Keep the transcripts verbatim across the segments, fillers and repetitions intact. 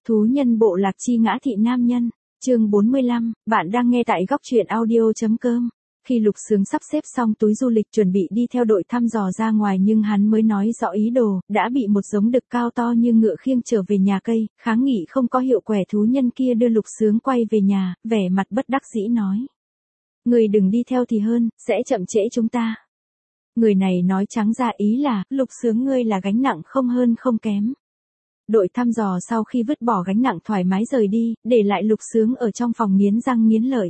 Thú nhân bộ lạc chi ngã thị nam nhân, chương bốn mươi lăm, bạn đang nghe tại góc truyện audio.com. Khi Lục Sướng sắp xếp xong túi du lịch chuẩn bị đi theo đội thăm dò ra ngoài nhưng hắn mới nói rõ ý đồ, đã bị một giống đực cao to như ngựa khiêng trở về nhà cây, kháng nghị không có hiệu quẻ thú nhân kia đưa Lục Sướng quay về nhà, vẻ mặt bất đắc dĩ nói. Người đừng đi theo thì hơn, sẽ chậm trễ chúng ta. Người này nói trắng ra ý là, Lục Sướng ngươi là gánh nặng không hơn không kém. Đội thăm dò sau khi vứt bỏ gánh nặng thoải mái rời đi, để lại Lục Sướng ở trong phòng nghiến răng nghiến lợi.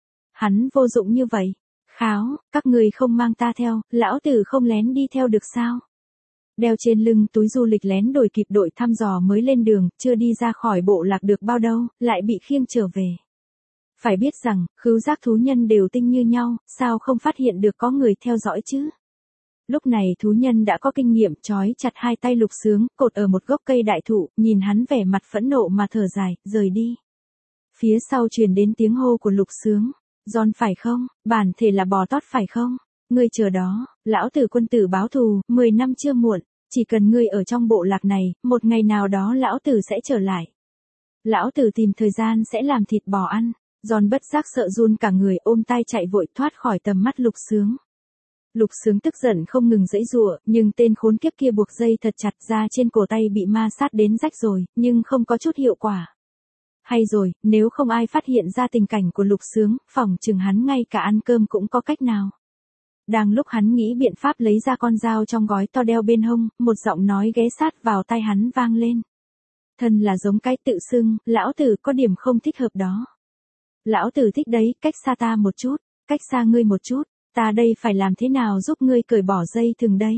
Hắn vô dụng như vậy. Kháo, các người không mang ta theo, lão tử không lén đi theo được sao? Đeo trên lưng túi du lịch lén đuổi kịp đội thăm dò mới lên đường, chưa đi ra khỏi bộ lạc được bao đâu, lại bị khiêng trở về. Phải biết rằng, khứu giác thú nhân đều tinh như nhau, sao không phát hiện được có người theo dõi chứ? Lúc này thú nhân đã có kinh nghiệm trói chặt hai tay Lục Sướng, cột ở một gốc cây đại thụ, nhìn hắn vẻ mặt phẫn nộ mà thở dài, rời đi. Phía sau truyền đến tiếng hô của Lục Sướng. John phải không, bản thể là bò tót phải không? Ngươi chờ đó, lão tử quân tử báo thù, mười năm chưa muộn, chỉ cần ngươi ở trong bộ lạc này, một ngày nào đó lão tử sẽ trở lại. Lão tử tìm thời gian sẽ làm thịt bò ăn. John bất giác sợ run cả người ôm tay chạy vội thoát khỏi tầm mắt Lục Sướng. Lục Sướng tức giận không ngừng giãy giụa, nhưng tên khốn kiếp kia buộc dây thật chặt ra trên cổ tay bị ma sát đến rách rồi, nhưng không có chút hiệu quả. Hay rồi, nếu không ai phát hiện ra tình cảnh của Lục Sướng, phỏng chừng hắn ngay cả ăn cơm cũng có cách nào. Đang lúc hắn nghĩ biện pháp lấy ra con dao trong gói to đeo bên hông, một giọng nói ghé sát vào tai hắn vang lên. Thân là giống cái tự xưng, lão tử có điểm không thích hợp đó. Lão tử thích đấy, cách xa ta một chút, cách xa ngươi một chút, ta đây phải làm thế nào giúp ngươi cởi bỏ dây thừng đây?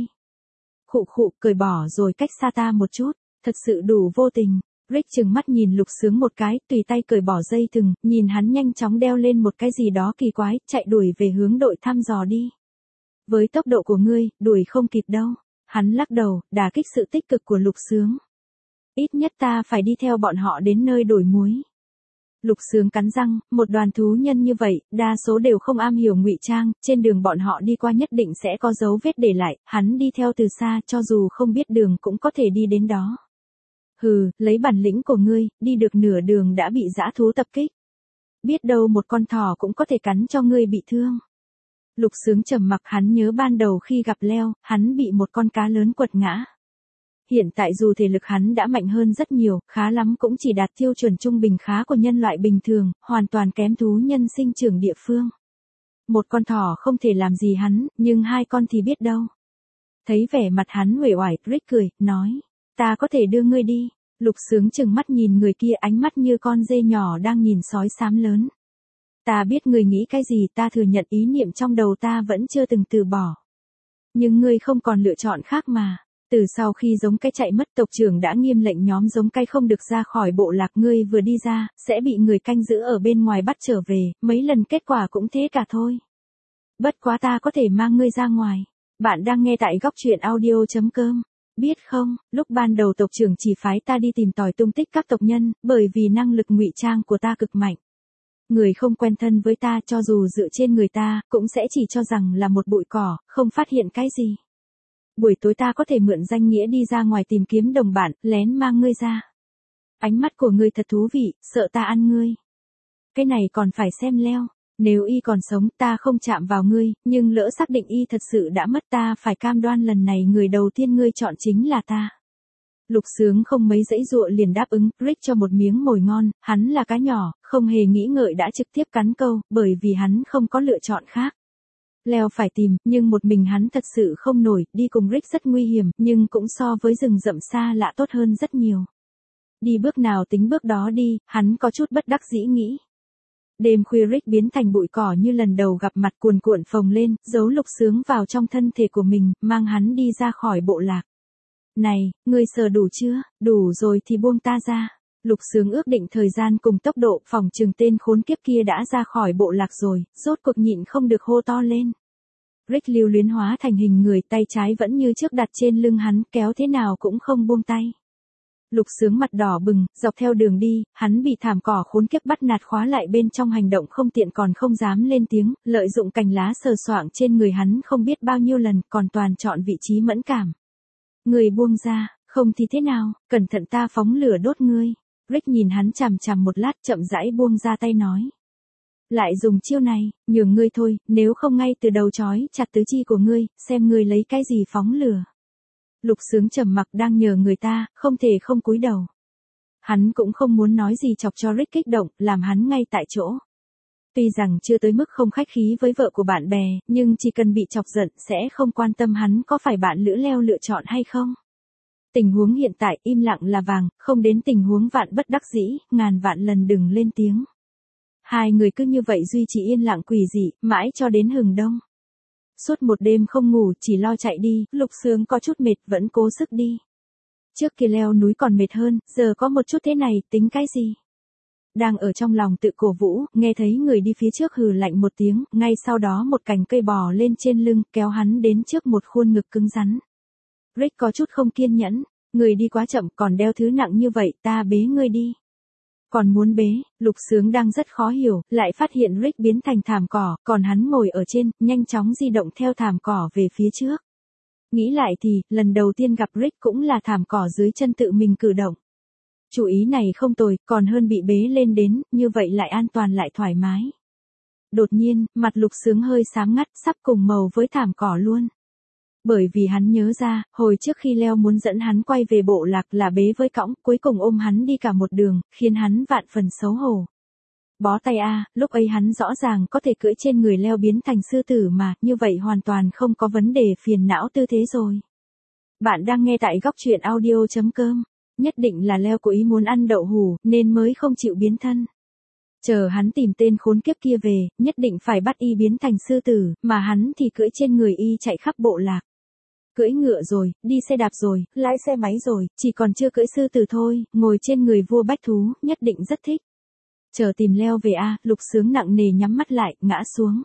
Khụ khụ, cởi bỏ rồi cách xa ta một chút, thật sự đủ vô tình. Rick trừng mắt nhìn Lục Sướng một cái, tùy tay cởi bỏ dây thừng, nhìn hắn nhanh chóng đeo lên một cái gì đó kỳ quái, chạy đuổi về hướng đội thăm dò đi. Với tốc độ của ngươi, đuổi không kịp đâu. Hắn lắc đầu, đả kích sự tích cực của Lục Sướng. Ít nhất ta phải đi theo bọn họ đến nơi đổi muối. Lục Sướng cắn răng, một đoàn thú nhân như vậy, đa số đều không am hiểu ngụy trang, trên đường bọn họ đi qua nhất định sẽ có dấu vết để lại, hắn đi theo từ xa, cho dù không biết đường cũng có thể đi đến đó. Hừ, lấy bản lĩnh của ngươi, đi được nửa đường đã bị dã thú tập kích. Biết đâu một con thỏ cũng có thể cắn cho ngươi bị thương. Lục Sướng trầm mặc, hắn nhớ ban đầu khi gặp Leo, hắn bị một con cá lớn quật ngã. Hiện tại dù thể lực hắn đã mạnh hơn rất nhiều, khá lắm cũng chỉ đạt tiêu chuẩn trung bình khá của nhân loại bình thường, hoàn toàn kém thú nhân sinh trưởng địa phương. Một con thỏ không thể làm gì hắn, nhưng hai con thì biết đâu. Thấy vẻ mặt hắn uể oải, Rick cười, nói. Ta có thể đưa ngươi đi. Lục Sướng chừng mắt nhìn người kia, ánh mắt như con dê nhỏ đang nhìn sói xám lớn. Ta biết ngươi nghĩ cái gì, ta thừa nhận ý niệm trong đầu ta vẫn chưa từng từ bỏ. Nhưng ngươi không còn lựa chọn khác mà. Từ sau khi giống cái chạy mất, tộc trưởng đã nghiêm lệnh nhóm giống cái không được ra khỏi bộ lạc, ngươi vừa đi ra, sẽ bị người canh giữ ở bên ngoài bắt trở về, mấy lần kết quả cũng thế cả thôi. Bất quá ta có thể mang ngươi ra ngoài. Bạn đang nghe tại góc truyện audio.com. Biết không, lúc ban đầu tộc trưởng chỉ phái ta đi tìm tòi tung tích các tộc nhân, bởi vì năng lực ngụy trang của ta cực mạnh. Người không quen thân với ta cho dù dựa trên người ta, cũng sẽ chỉ cho rằng là một bụi cỏ, không phát hiện cái gì. Buổi tối ta có thể mượn danh nghĩa đi ra ngoài tìm kiếm đồng bạn, lén mang ngươi ra. Ánh mắt của ngươi thật thú vị, sợ ta ăn ngươi. Cái này còn phải xem Leo. Nếu y còn sống ta không chạm vào ngươi, nhưng lỡ xác định y thật sự đã mất ta phải cam đoan lần này người đầu tiên ngươi chọn chính là ta. Lục Sướng không mấy dãy dụa liền đáp ứng, Rick cho một miếng mồi ngon, hắn là cá nhỏ, không hề nghĩ ngợi đã trực tiếp cắn câu, bởi vì hắn không có lựa chọn khác. Leo phải tìm, nhưng một mình hắn thật sự không nổi, đi cùng Rick rất nguy hiểm, nhưng cũng so với rừng rậm xa lạ tốt hơn rất nhiều. Đi bước nào tính bước đó đi, hắn có chút bất đắc dĩ nghĩ. Đêm khuya Rick biến thành bụi cỏ như lần đầu gặp mặt, cuồn cuộn phồng lên, giấu Lục Sướng vào trong thân thể của mình, mang hắn đi ra khỏi bộ lạc. Này, ngươi sờ đủ chưa, đủ rồi thì buông ta ra. Lục Sướng ước định thời gian cùng tốc độ, phòng trường tên khốn kiếp kia đã ra khỏi bộ lạc rồi, rốt cuộc nhịn không được hô to lên. Rick lưu luyến hóa thành hình người, tay trái vẫn như trước đặt trên lưng hắn, kéo thế nào cũng không buông tay. Lục Sướng mặt đỏ bừng, dọc theo đường đi, hắn bị thảm cỏ khốn kiếp bắt nạt khóa lại bên trong, hành động không tiện còn không dám lên tiếng, lợi dụng cành lá sờ soạng trên người hắn không biết bao nhiêu lần, còn toàn chọn vị trí mẫn cảm. Người buông ra, không thì thế nào, cẩn thận ta phóng lửa đốt ngươi. Rick nhìn hắn chằm chằm một lát chậm rãi buông ra tay nói. Lại dùng chiêu này, nhường ngươi thôi, nếu không ngay từ đầu trói chặt tứ chi của ngươi, xem ngươi lấy cái gì phóng lửa. Lục Sướng trầm mặc đang nhờ người ta, không thể không cúi đầu. Hắn cũng không muốn nói gì chọc cho Rick kích động, làm hắn ngay tại chỗ. Tuy rằng chưa tới mức không khách khí với vợ của bạn bè, nhưng chỉ cần bị chọc giận sẽ không quan tâm hắn có phải bạn lữ leo lựa chọn hay không. Tình huống hiện tại im lặng là vàng, không đến tình huống vạn bất đắc dĩ, ngàn vạn lần đừng lên tiếng. Hai người cứ như vậy duy trì yên lặng quỷ dị, mãi cho đến hừng đông. Suốt một đêm không ngủ, chỉ lo chạy đi, Lục Sướng có chút mệt vẫn cố sức đi. Trước kia leo núi còn mệt hơn, giờ có một chút thế này, tính cái gì? Đang ở trong lòng tự cổ vũ, nghe thấy người đi phía trước hừ lạnh một tiếng, ngay sau đó một cành cây bò lên trên lưng, kéo hắn đến trước một khuôn ngực cứng rắn. Rick có chút không kiên nhẫn, người đi quá chậm còn đeo thứ nặng như vậy, ta bế ngươi đi. Còn muốn bế, Lục Sướng đang rất khó hiểu, lại phát hiện Rick biến thành thảm cỏ, còn hắn ngồi ở trên, nhanh chóng di động theo thảm cỏ về phía trước. Nghĩ lại thì, lần đầu tiên gặp Rick cũng là thảm cỏ dưới chân tự mình cử động. Chủ ý này không tồi, còn hơn bị bế lên đến, như vậy lại an toàn lại thoải mái. Đột nhiên, mặt Lục Sướng hơi xám ngắt, sắp cùng màu với thảm cỏ luôn. Bởi vì hắn nhớ ra, hồi trước khi leo muốn dẫn hắn quay về bộ lạc là bế với cõng, cuối cùng ôm hắn đi cả một đường, khiến hắn vạn phần xấu hổ. Bó tay a, lúc ấy hắn rõ ràng có thể cưỡi trên người leo biến thành sư tử mà, như vậy hoàn toàn không có vấn đề phiền não tư thế rồi. Bạn đang nghe tại góc truyện audio chấm com. Nhất định là leo cố ý muốn ăn đậu hủ, nên mới không chịu biến thân. Chờ hắn tìm tên khốn kiếp kia về, nhất định phải bắt y biến thành sư tử, mà hắn thì cưỡi trên người y chạy khắp bộ lạc. Cưỡi ngựa rồi, đi xe đạp rồi, lái xe máy rồi, chỉ còn chưa cưỡi sư tử thôi, ngồi trên người vua bách thú, nhất định rất thích. Chờ tìm leo về a, Lục Sướng nặng nề nhắm mắt lại, ngã xuống.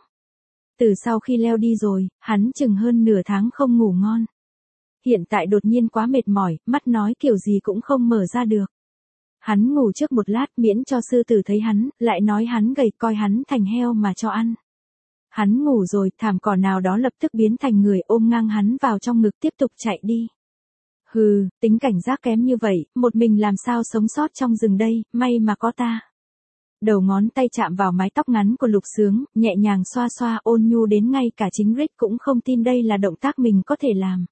Từ sau khi leo đi rồi, hắn chừng hơn nửa tháng không ngủ ngon. Hiện tại đột nhiên quá mệt mỏi, mắt nói kiểu gì cũng không mở ra được. Hắn ngủ trước một lát miễn cho sư tử thấy hắn, lại nói hắn gầy coi hắn thành heo mà cho ăn. Hắn ngủ rồi, thảm cỏ nào đó lập tức biến thành người ôm ngang hắn vào trong ngực tiếp tục chạy đi. Hừ, tính cảnh giác kém như vậy, một mình làm sao sống sót trong rừng đây, may mà có ta. Đầu ngón tay chạm vào mái tóc ngắn của Lục Sướng, nhẹ nhàng xoa xoa ôn nhu đến ngay cả chính Rick cũng không tin đây là động tác mình có thể làm.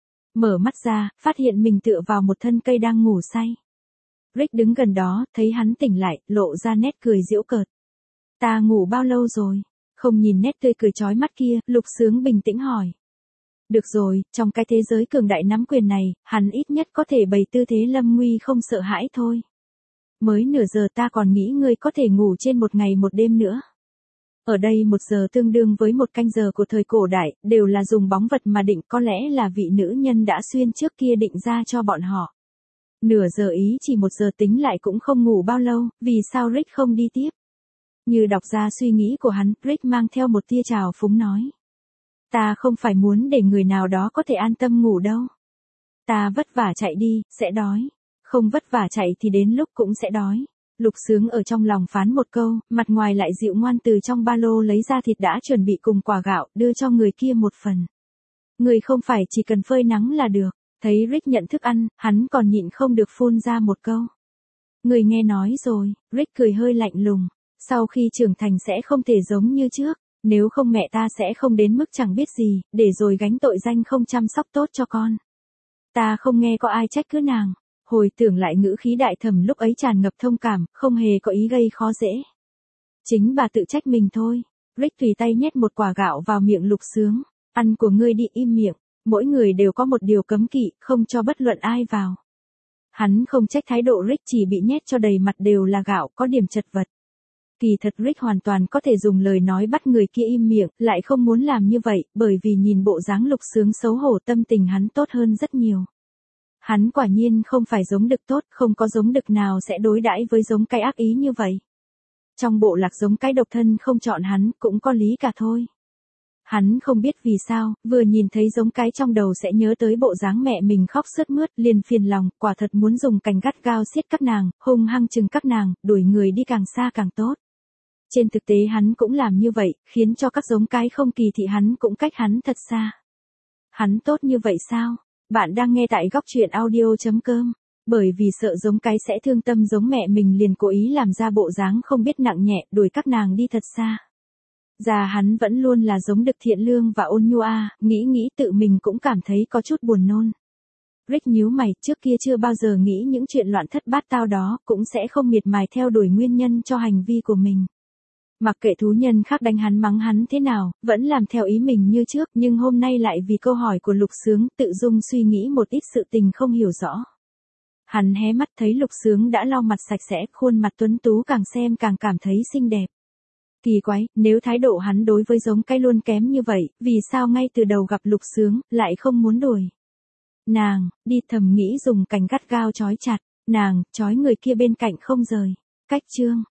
Mở mắt ra, phát hiện mình tựa vào một thân cây đang ngủ say. Rick đứng gần đó, thấy hắn tỉnh lại, lộ ra nét cười giễu cợt. Ta ngủ bao lâu rồi? Không nhìn nét tươi cười chói mắt kia, Lục Sướng bình tĩnh hỏi. Được rồi, trong cái thế giới cường đại nắm quyền này, hắn ít nhất có thể bày tư thế lâm nguy không sợ hãi thôi. Mới nửa giờ ta còn nghĩ ngươi có thể ngủ trên một ngày một đêm nữa. Ở đây một giờ tương đương với một canh giờ của thời cổ đại, đều là dùng bóng vật mà định, có lẽ là vị nữ nhân đã xuyên trước kia định ra cho bọn họ. Nửa giờ ý chỉ một giờ tính lại cũng không ngủ bao lâu, vì sao Rick không đi tiếp? Như đọc ra suy nghĩ của hắn, Rick mang theo một tia trào phúng nói. Ta không phải muốn để người nào đó có thể an tâm ngủ đâu. Ta vất vả chạy đi, sẽ đói. Không vất vả chạy thì đến lúc cũng sẽ đói. Lục Sướng ở trong lòng phán một câu, mặt ngoài lại dịu ngoan từ trong ba lô lấy ra thịt đã chuẩn bị cùng quả gạo, đưa cho người kia một phần. Người không phải chỉ cần phơi nắng là được. Thấy Rick nhận thức ăn, hắn còn nhịn không được phun ra một câu. Người nghe nói rồi, Rick cười hơi lạnh lùng. Sau khi trưởng thành sẽ không thể giống như trước, nếu không mẹ ta sẽ không đến mức chẳng biết gì, để rồi gánh tội danh không chăm sóc tốt cho con. Ta không nghe có ai trách cứ nàng. Hồi tưởng lại ngữ khí đại thẩm lúc ấy tràn ngập thông cảm, không hề có ý gây khó dễ. Chính bà tự trách mình thôi. Rick tùy tay nhét một quả gạo vào miệng Lục Sướng. Ăn của ngươi đi, im miệng. Mỗi người đều có một điều cấm kỵ, không cho bất luận ai vào. Hắn không trách thái độ Rick chỉ bị nhét cho đầy mặt đều là gạo, có điểm chật vật. Kỳ thật Rick hoàn toàn có thể dùng lời nói bắt người kia im miệng, lại không muốn làm như vậy, bởi vì nhìn bộ dáng Lục Sướng xấu hổ tâm tình hắn tốt hơn rất nhiều. Hắn quả nhiên không phải giống đực tốt, không có giống đực nào sẽ đối đãi với giống cái ác ý như vậy. Trong bộ lạc giống cái độc thân không chọn hắn, cũng có lý cả thôi. Hắn không biết vì sao, vừa nhìn thấy giống cái trong đầu sẽ nhớ tới bộ dáng mẹ mình khóc sướt mướt, liền phiền lòng, quả thật muốn dùng cành gắt gao siết các nàng, hung hăng chừng các nàng, đuổi người đi càng xa càng tốt. Trên thực tế hắn cũng làm như vậy, khiến cho các giống cái không kỳ thị hắn cũng cách hắn thật xa. Hắn tốt như vậy sao? Bạn đang nghe tại góc truyện audio chấm com. Bởi vì sợ giống cái sẽ thương tâm giống mẹ mình liền cố ý làm ra bộ dáng không biết nặng nhẹ, đuổi các nàng đi thật xa. Già hắn vẫn luôn là giống Đực thiện lương và ôn nhu a, nghĩ nghĩ tự mình cũng cảm thấy có chút buồn nôn. Rick nhíu mày, trước kia chưa bao giờ nghĩ những chuyện loạn thất bát tao đó, cũng sẽ không miệt mài theo đuổi nguyên nhân cho hành vi của mình. Mặc kệ thú nhân khác đánh hắn mắng hắn thế nào, vẫn làm theo ý mình như trước, nhưng hôm nay lại vì câu hỏi của Lục Sướng, tự dung suy nghĩ một ít sự tình không hiểu rõ. Hắn hé mắt thấy Lục Sướng đã lau mặt sạch sẽ, khuôn mặt tuấn tú càng xem càng cảm thấy xinh đẹp. Kỳ quái, nếu thái độ hắn đối với giống cái luôn kém như vậy, vì sao ngay từ đầu gặp Lục Sướng, lại không muốn đuổi. Nàng, đi thầm nghĩ dùng cành gắt gao trói chặt, nàng, trói người kia bên cạnh không rời. Cách chương